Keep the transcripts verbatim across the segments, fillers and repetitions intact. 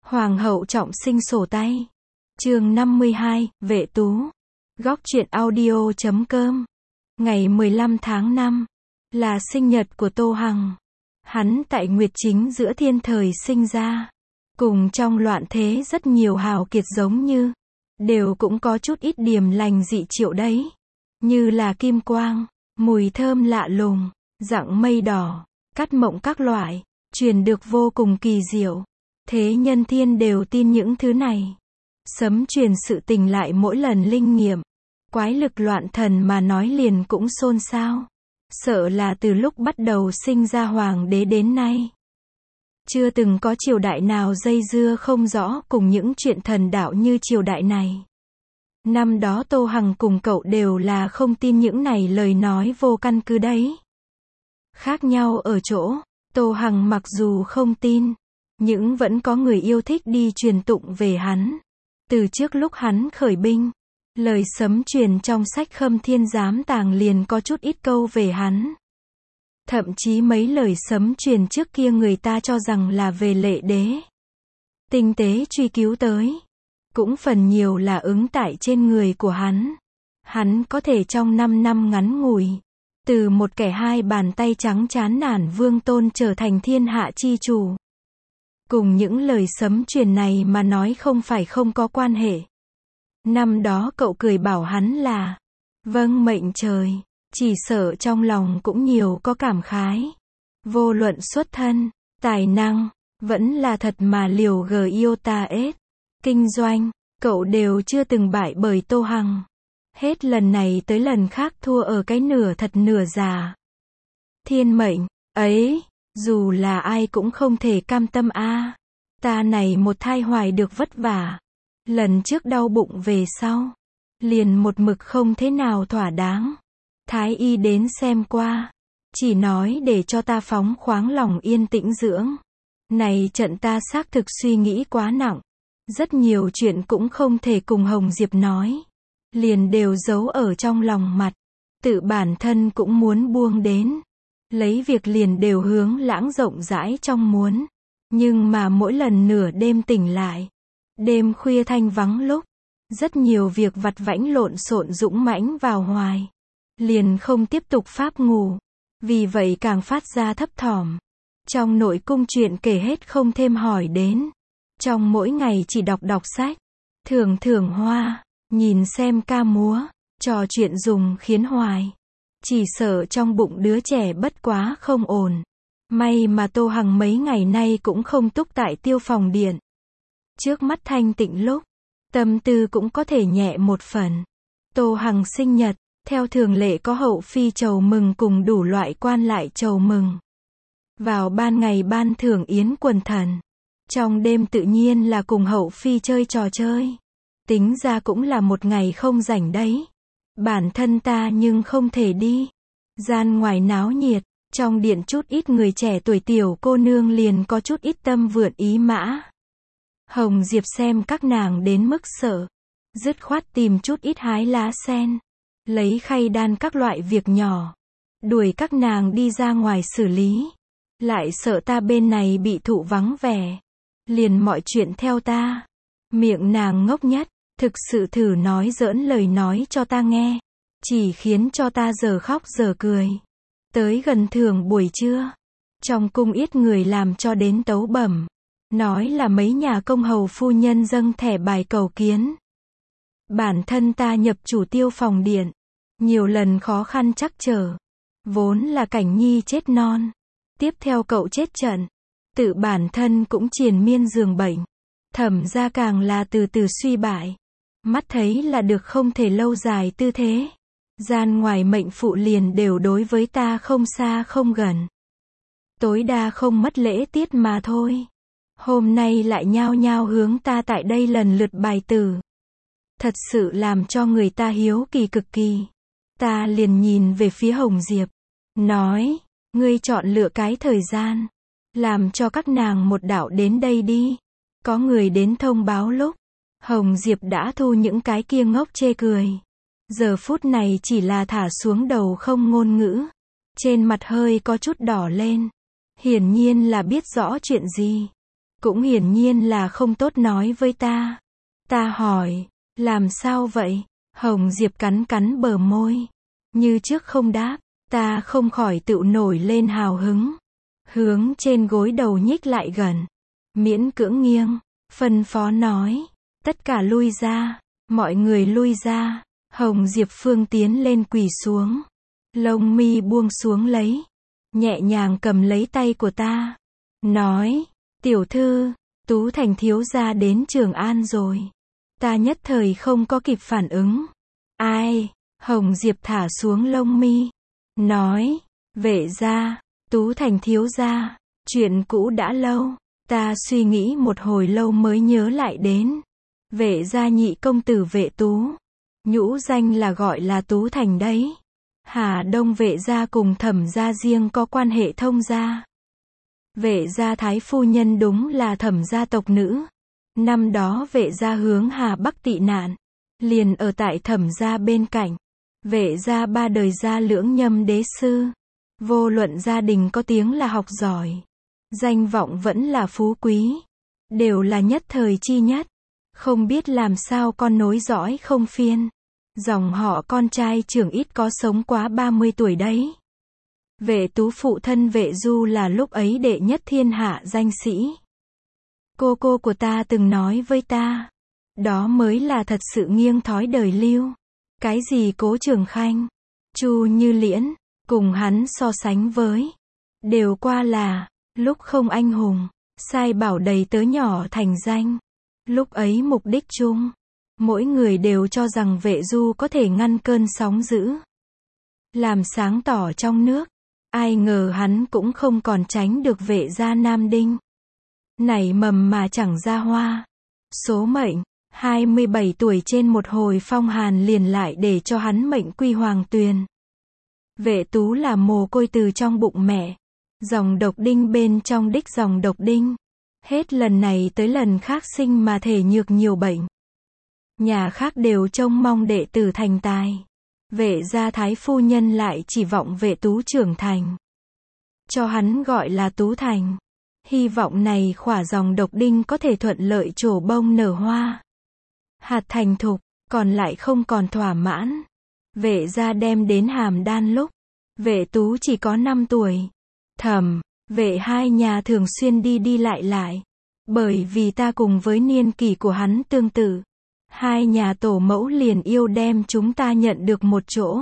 Hoàng hậu trọng sinh sổ tay. Chương năm mươi hai, Vệ Tú. Góc truyện audio chấm com. Ngày mười lăm tháng năm là sinh nhật của Tô Hằng. Hắn tại Nguyệt Chính giữa thiên thời sinh ra. Cùng trong loạn thế rất nhiều hào kiệt giống như, đều cũng có chút ít điểm lành dị triệu đấy. Như là kim quang, mùi thơm lạ lùng, dặng mây đỏ, cắt mộng các loại, truyền được vô cùng kỳ diệu. Thế nhân thiên đều tin những thứ này. Sấm truyền sự tình lại mỗi lần linh nghiệm. Quái lực loạn thần mà nói liền cũng xôn xao. Sợ là từ lúc bắt đầu sinh ra hoàng đế đến nay, chưa từng có triều đại nào dây dưa không rõ cùng những chuyện thần đạo như triều đại này. Năm đó Tô Hằng cùng cậu đều là không tin những này lời nói vô căn cứ đấy. Khác nhau ở chỗ, Tô Hằng mặc dù không tin, nhưng vẫn có người yêu thích đi truyền tụng về hắn. Từ trước lúc hắn khởi binh, lời sấm truyền trong sách Khâm Thiên Giám Tàng liền có chút ít câu về hắn. Thậm chí mấy lời sấm truyền trước kia người ta cho rằng là về Lệ Đế. Tinh tế truy cứu tới, cũng phần nhiều là ứng tại trên người của hắn. Hắn có thể trong năm năm ngắn ngủi, từ một kẻ hai bàn tay trắng chán nản vương tôn trở thành thiên hạ chi chủ. Cùng những lời sấm truyền này mà nói không phải không có quan hệ. Năm đó cậu cười bảo hắn là, vâng mệnh trời, chỉ sợ trong lòng cũng nhiều có cảm khái. Vô luận xuất thân, tài năng, vẫn là thật mà liều gờ yêu ta ết. Kinh doanh, cậu đều chưa từng bại bởi Tô Hằng. Hết lần này tới lần khác thua ở cái nửa thật nửa giả. Thiên mệnh, ấy, dù là ai cũng không thể cam tâm a. À. Ta này một thai hoài được vất vả. Lần trước đau bụng về sau, liền một mực không thế nào thỏa đáng. Thái y đến xem qua, chỉ nói để cho ta phóng khoáng lòng yên tĩnh dưỡng. Này trận ta xác thực suy nghĩ quá nặng. Rất nhiều chuyện cũng không thể cùng Hồng Diệp nói. Liền đều giấu ở trong lòng mặt. Tự bản thân cũng muốn buông đến. Lấy việc liền đều hướng lãng rộng rãi trong muốn. Nhưng mà mỗi lần nửa đêm tỉnh lại, đêm khuya thanh vắng lúc, rất nhiều việc vặt vãnh lộn xộn dũng mãnh vào hoài. Liền không tiếp tục pháp ngủ. Vì vậy càng phát ra thấp thỏm. Trong nội cung chuyện kể hết không thêm hỏi đến. Trong mỗi ngày chỉ đọc đọc sách, thưởng thưởng hoa, nhìn xem ca múa, trò chuyện dùng khiến hoài. Chỉ sợ trong bụng đứa trẻ bất quá không ổn. May mà Tô Hằng mấy ngày nay cũng không túc tại Tiêu Phòng Điện. Trước mắt thanh tịnh lúc, tâm tư cũng có thể nhẹ một phần. Tô Hằng sinh nhật, theo thường lệ có hậu phi chầu mừng cùng đủ loại quan lại chầu mừng. Vào ban ngày ban thưởng yến quần thần. Trong đêm tự nhiên là cùng hậu phi chơi trò chơi. Tính ra cũng là một ngày không rảnh đấy. Bản thân ta nhưng không thể đi. Gian ngoài náo nhiệt, trong điện chút ít người trẻ tuổi tiểu cô nương liền có chút ít tâm vượn ý mã. Hồng Diệp xem các nàng đến mức sợ. Dứt khoát tìm chút ít hái lá sen. Lấy khay đan các loại việc nhỏ. Đuổi các nàng đi ra ngoài xử lý. Lại sợ ta bên này bị thụ vắng vẻ. Liền mọi chuyện theo ta. Miệng nàng ngốc nhất, thực sự thử nói giỡn lời nói cho ta nghe. Chỉ khiến cho ta giờ khóc giờ cười. Tới gần thường buổi trưa. Trong cung ít người làm cho đến tấu bẩm. Nói là mấy nhà công hầu phu nhân dâng thẻ bài cầu kiến. Bản thân ta nhập chủ Tiêu Phòng Điện. Nhiều lần khó khăn trắc trở. Vốn là Cảnh Nhi chết non. Tiếp theo cậu chết trận. Tự bản thân cũng triền miên giường bệnh. Thẩm ra càng là từ từ suy bại. Mắt thấy là được không thể lâu dài tư thế. Gian ngoài mệnh phụ liền đều đối với ta không xa không gần. Tối đa không mất lễ tiết mà thôi. Hôm nay lại nhao nhao hướng ta tại đây lần lượt bài tử. Thật sự làm cho người ta hiếu kỳ cực kỳ. Ta liền nhìn về phía Hồng Diệp. Nói, ngươi chọn lựa cái thời gian. Làm cho các nàng một đạo đến đây đi. Có người đến thông báo lúc. Hồng Diệp đã thu những cái kia ngốc chê cười. Giờ phút này chỉ là thả xuống đầu không ngôn ngữ. Trên mặt hơi có chút đỏ lên. Hiển nhiên là biết rõ chuyện gì. cũng hiển nhiên là không tốt nói với ta. Ta hỏi, làm sao vậy? Hồng Diệp cắn cắn bờ môi. Như trước không đáp, ta không khỏi tự nổi lên hào hứng. Hướng trên gối đầu nhích lại gần. Miễn cưỡng nghiêng, phân phó nói. Tất cả lui ra, mọi người lui ra. Hồng Diệp Phương tiến lên quỳ xuống. Lông mi buông xuống lấy. Nhẹ nhàng cầm lấy tay của ta. Nói, tiểu thư, Tú Thành thiếu gia đến Trường An rồi. Ta nhất thời không có kịp phản ứng. Ai? Hồng Diệp thả xuống lông mi. Nói, vệ gia, Tú Thành thiếu gia, chuyện cũ đã lâu. Ta suy nghĩ một hồi lâu mới nhớ lại đến. Vệ gia nhị công tử Vệ Tú. Nhũ danh là gọi là Tú Thành đấy. Hà Đông Vệ gia cùng Thẩm gia riêng có quan hệ thông gia. Vệ gia thái phu nhân đúng là Thẩm gia tộc nữ. Năm đó Vệ gia hướng Hà Bắc tị nạn, liền ở tại Thẩm gia bên cạnh. Vệ gia ba đời gia lưỡng nhâm đế sư. Vô luận gia đình có tiếng là học giỏi, danh vọng vẫn là phú quý, đều là nhất thời chi nhất. Không biết làm sao con nối dõi không phiên. Dòng họ con trai trưởng ít có sống quá ba mươi tuổi đấy. Vệ Tú phụ thân Vệ Du là lúc ấy đệ nhất thiên hạ danh sĩ. Cô cô của ta từng nói với ta, đó mới là thật sự nghiêng thói đời lưu. Cái gì Cố Trường Khanh, Chu Như Liễn, cùng hắn so sánh với, đều qua là, lúc không anh hùng, sai bảo đầy tớ nhỏ thành danh. Lúc ấy mục đích chung, mỗi người đều cho rằng Vệ Du có thể ngăn cơn sóng dữ, làm sáng tỏ trong nước. Ai ngờ hắn cũng không còn tránh được Vệ gia Nam Đinh. Nảy mầm mà chẳng ra hoa. Số mệnh, hai mươi bảy tuổi trên một hồi phong hàn liền lại để cho hắn mệnh quy hoàng tuyền. Vệ Tú là mồ côi từ trong bụng mẹ. Dòng độc đinh bên trong đích dòng độc đinh. Hết lần này tới lần khác sinh mà thể nhược nhiều bệnh. Nhà khác đều trông mong đệ tử thành tài. Vệ gia thái phu nhân lại chỉ vọng Vệ Tú trưởng thành. Cho hắn gọi là Tú Thành. Hy vọng này khỏa dòng độc đinh có thể thuận lợi trổ bông nở hoa. Hạt thành thục, còn lại không còn thỏa mãn. Vệ gia đem đến hàm đan lúc, Vệ Tú chỉ có năm tuổi. Thẩm, Vệ hai nhà thường xuyên đi đi lại lại. Bởi vì ta cùng với niên kỷ của hắn tương tự. Hai nhà tổ mẫu liền yêu đem chúng ta nhận được một chỗ.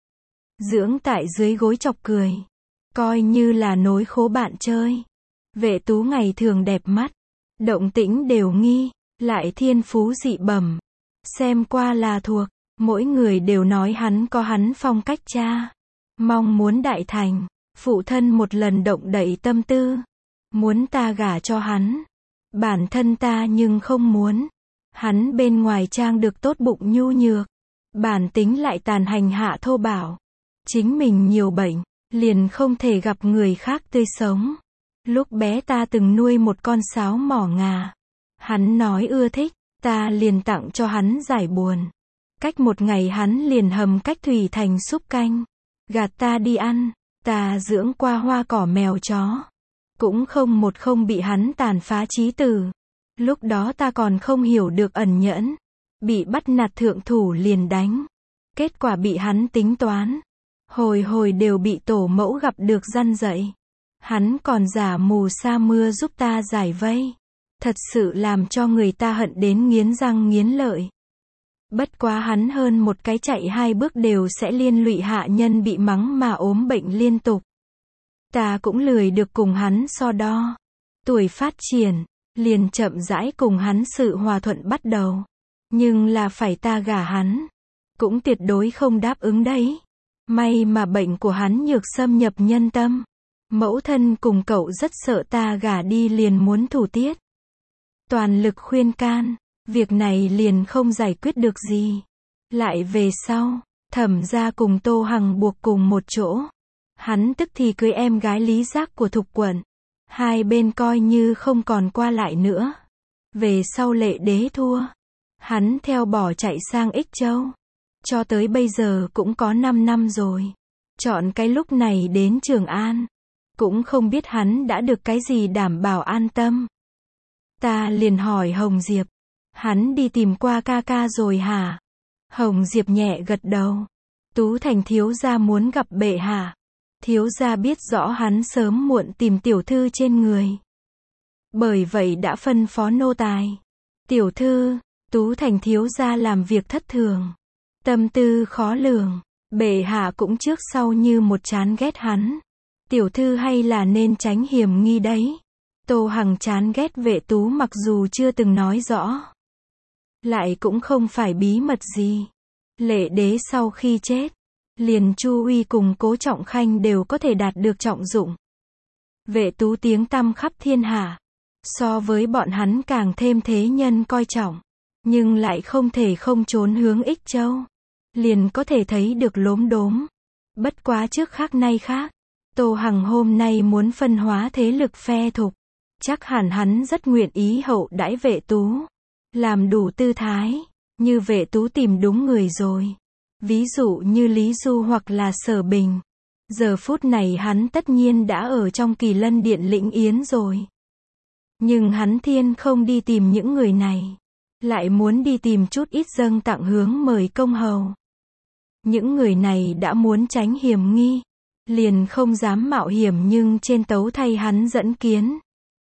Dưỡng tại dưới gối chọc cười. Coi như là nối khố bạn chơi. Vệ Tú ngày thường đẹp mắt. Động tĩnh đều nghi. Lại thiên phú dị bẩm. Xem qua là thuộc. Mỗi người đều nói hắn có hắn phong cách cha. Mong muốn đại thành. Phụ thân một lần động đậy tâm tư. Muốn ta gả cho hắn. Bản thân ta nhưng không muốn. Hắn bên ngoài trang được tốt bụng nhu nhược. Bản tính lại tàn hành hạ thô bạo. Chính mình nhiều bệnh. Liền không thể gặp người khác tươi sống. Lúc bé ta từng nuôi một con sáo mỏ ngà. Hắn nói ưa thích. Ta liền tặng cho hắn giải buồn. Cách một ngày hắn liền hầm cách thủy thành súp canh. Gạt ta đi ăn. Ta dưỡng qua hoa cỏ mèo chó. Cũng không một không bị hắn tàn phá chí tử. Lúc đó ta còn không hiểu được ẩn nhẫn. Bị bắt nạt thượng thủ liền đánh. Kết quả bị hắn tính toán. Hồi hồi đều bị tổ mẫu gặp được răn dạy. Hắn còn giả mù sa mưa giúp ta giải vây. Thật sự làm cho người ta hận đến nghiến răng nghiến lợi. Bất quá hắn hơn một cái chạy hai bước đều sẽ liên lụy hạ nhân bị mắng mà ốm bệnh liên tục. Ta cũng lười được cùng hắn so đo. Tuổi phát triển, liền chậm rãi cùng hắn sự hòa thuận bắt đầu. Nhưng là phải ta gả hắn. Cũng tuyệt đối không đáp ứng đấy. May mà bệnh của hắn nhược xâm nhập nhân tâm. Mẫu thân cùng cậu rất sợ ta gả đi liền muốn thủ tiết. Toàn lực khuyên can. Việc này liền không giải quyết được gì. Lại về sau, Thẩm gia cùng Tô Hằng buộc cùng một chỗ. Hắn tức thì cưới em gái Lý Giác của Thục quận. Hai bên coi như không còn qua lại nữa. Về sau Lệ Đế thua. Hắn theo bỏ chạy sang Ích Châu. Cho tới bây giờ cũng có năm năm rồi. Chọn cái lúc này đến Trường An. Cũng không biết hắn đã được cái gì đảm bảo an tâm. Ta liền hỏi Hồng Diệp, hắn đi tìm qua ca ca rồi hả? Hồng Diệp nhẹ gật đầu. Tú Thành thiếu gia muốn gặp bệ hạ. Thiếu gia biết rõ hắn sớm muộn tìm tiểu thư trên người. Bởi vậy đã phân phó nô tài. Tiểu thư, Tú Thành thiếu gia làm việc thất thường. Tâm tư khó lường. Bệ hạ cũng trước sau như một chán ghét hắn. Tiểu thư hay là nên tránh hiểm nghi đấy. Tô Hằng chán ghét Vệ Tú mặc dù chưa từng nói rõ. Lại cũng không phải bí mật gì. Lệ đế sau khi chết, liền Chu Uy cùng Cố Trọng Khanh đều có thể đạt được trọng dụng. Vệ Tú tiếng tăm khắp thiên hạ. So với bọn hắn càng thêm thế nhân coi trọng. Nhưng lại không thể không trốn hướng Ích Châu. Liền có thể thấy được lốm đốm. Bất quá trước khác nay khác. Tô Hằng hôm nay muốn phân hóa thế lực phe thục. Chắc hẳn hắn rất nguyện ý hậu đãi Vệ Tú. Làm đủ tư thái. Như Vệ Tú tìm đúng người rồi. Ví dụ như Lý Du hoặc là Sở Bình. Giờ phút này hắn tất nhiên đã ở trong Kỳ Lân Điện lĩnh yến rồi. Nhưng hắn thiên không đi tìm những người này. Lại muốn đi tìm chút ít dâng tặng hướng mời công hầu. Những người này đã muốn tránh hiểm nghi. Liền không dám mạo hiểm nhưng trên tấu thay hắn dẫn kiến.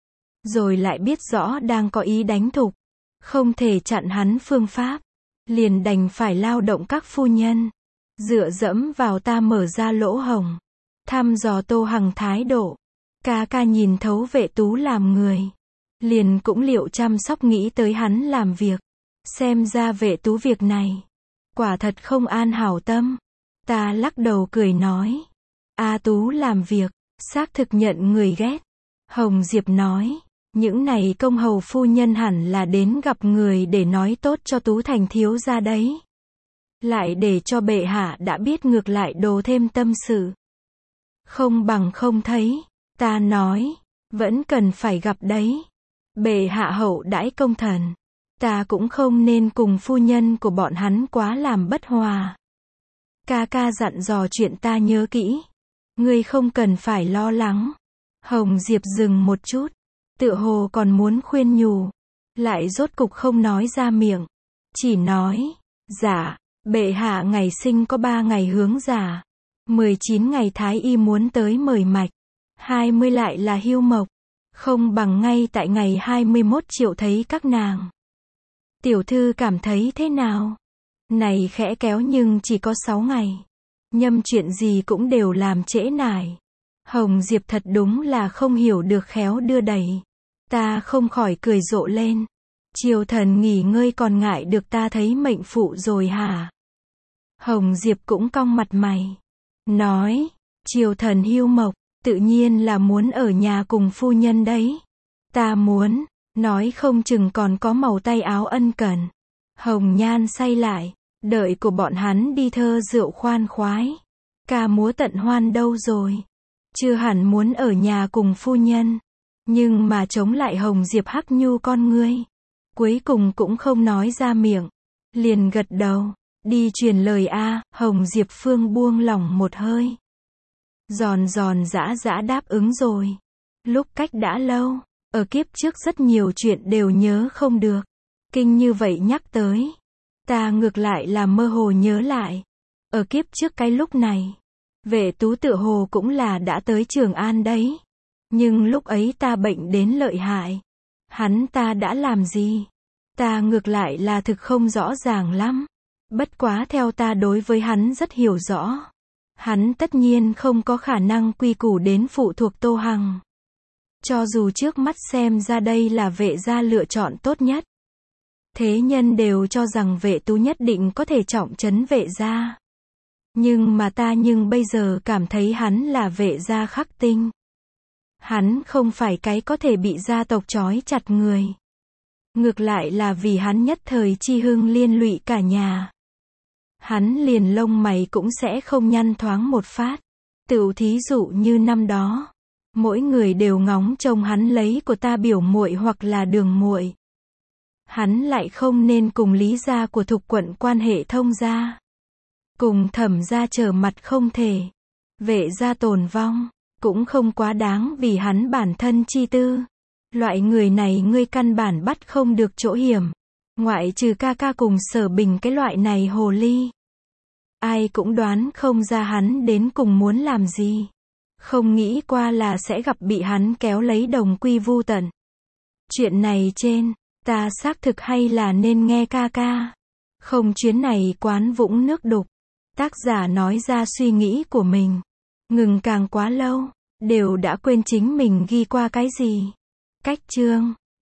Rồi lại biết rõ đang có ý đánh thục. Không thể chặn hắn phương pháp. Liền đành phải lao động các phu nhân. Dựa dẫm vào ta mở ra lỗ hổng. Thăm dò Tô Hằng thái độ. Ca ca nhìn thấu Vệ Tú làm người. Liền cũng liệu chăm sóc nghĩ tới hắn làm việc. Xem ra Vệ Tú việc này. Quả thật không an hảo tâm. Ta lắc đầu cười nói. A Tú làm việc. Xác thực nhận người ghét. Hồng Diệp nói. Những này công hầu phu nhân hẳn là đến gặp người để nói tốt cho Tú Thành thiếu gia đấy. Lại để cho bệ hạ đã biết ngược lại đồ thêm tâm sự. Không bằng không thấy. Ta nói. Vẫn cần phải gặp đấy. Bệ hạ hậu đãi công thần. Ta cũng không nên cùng phu nhân của bọn hắn quá làm bất hòa. Ca ca dặn dò chuyện ta nhớ kỹ. Ngươi không cần phải lo lắng. Hồng Diệp dừng một chút. Tựa hồ còn muốn khuyên nhủ. Lại rốt cục không nói ra miệng. Chỉ nói. Dạ. Bệ hạ ngày sinh có ba ngày hướng giả. mười chín ngày thái y muốn tới mời mạch. hai mươi lại là hưu mộc. Không bằng ngay tại ngày hai mươi mốt triệu thấy các nàng. Tiểu thư cảm thấy thế nào? Này khẽ kéo nhưng chỉ có sáu ngày. Nhâm chuyện gì cũng đều làm trễ nải. Hồng Diệp thật đúng là không hiểu được khéo đưa đẩy. Ta không khỏi cười rộ lên. Triều thần nghỉ ngơi còn ngại được ta thấy mệnh phụ rồi hả? Hồng Diệp cũng cong mặt mày. Nói, triều thần hưu mộc, tự nhiên là muốn ở nhà cùng phu nhân đấy. Ta muốn, nói không chừng còn có màu tay áo ân cần. Hồng Nhan say lại, đợi của bọn hắn đi thơ rượu khoan khoái. Ca múa tận hoan đâu rồi? Chưa hẳn muốn ở nhà cùng phu nhân. Nhưng mà chống lại Hồng Diệp hắc nhu con ngươi. Cuối cùng cũng không nói ra miệng. Liền gật đầu. Đi truyền lời a. Hồng Diệp Phương buông lỏng một hơi. Giòn giòn giã giã đáp ứng rồi. Lúc cách đã lâu. Ở kiếp trước rất nhiều chuyện đều nhớ không được. Kinh như vậy nhắc tới. Ta ngược lại là mơ hồ nhớ lại. Ở kiếp trước cái lúc này. Vệ Tú tựa hồ cũng là đã tới Trường An đấy. Nhưng lúc ấy ta bệnh đến lợi hại. Hắn ta đã làm gì? Ta ngược lại là thực không rõ ràng lắm. Bất quá theo ta đối với hắn rất hiểu rõ. Hắn tất nhiên không có khả năng quy củ đến phụ thuộc Tô Hằng. Cho dù trước mắt xem ra đây là Vệ gia lựa chọn tốt nhất. Thế nhân đều cho rằng Vệ Tú nhất định có thể trọng trấn Vệ gia. Nhưng mà ta nhưng bây giờ cảm thấy hắn là Vệ gia khắc tinh. Hắn không phải cái có thể bị gia tộc trói chặt người. Ngược lại là vì hắn nhất thời chi hưng liên lụy cả nhà. Hắn liền lông mày cũng sẽ không nhăn thoáng một phát. Tựu thí dụ như năm đó. Mỗi người đều ngóng trông hắn lấy của ta biểu muội hoặc là đường muội. Hắn lại không nên cùng Lý gia của Thục quận quan hệ thông gia. Cùng Thẩm gia trở mặt không thể. Vệ gia tồn vong. Cũng không quá đáng vì hắn bản thân chi tư. Loại người này ngươi căn bản bắt không được chỗ hiểm. Ngoại trừ ca ca cùng Sở Bình cái loại này hồ ly. Ai cũng đoán không ra hắn đến cùng muốn làm gì. Không nghĩ qua là sẽ gặp bị hắn kéo lấy đồng quy vu tận. Chuyện này trên, ta xác thực hay là nên nghe ca ca. Không, chuyến này quán vũng nước đục. Tác giả nói ra suy nghĩ của mình. Ngừng càng quá lâu, đều đã quên chính mình ghi qua cái gì. Cách chương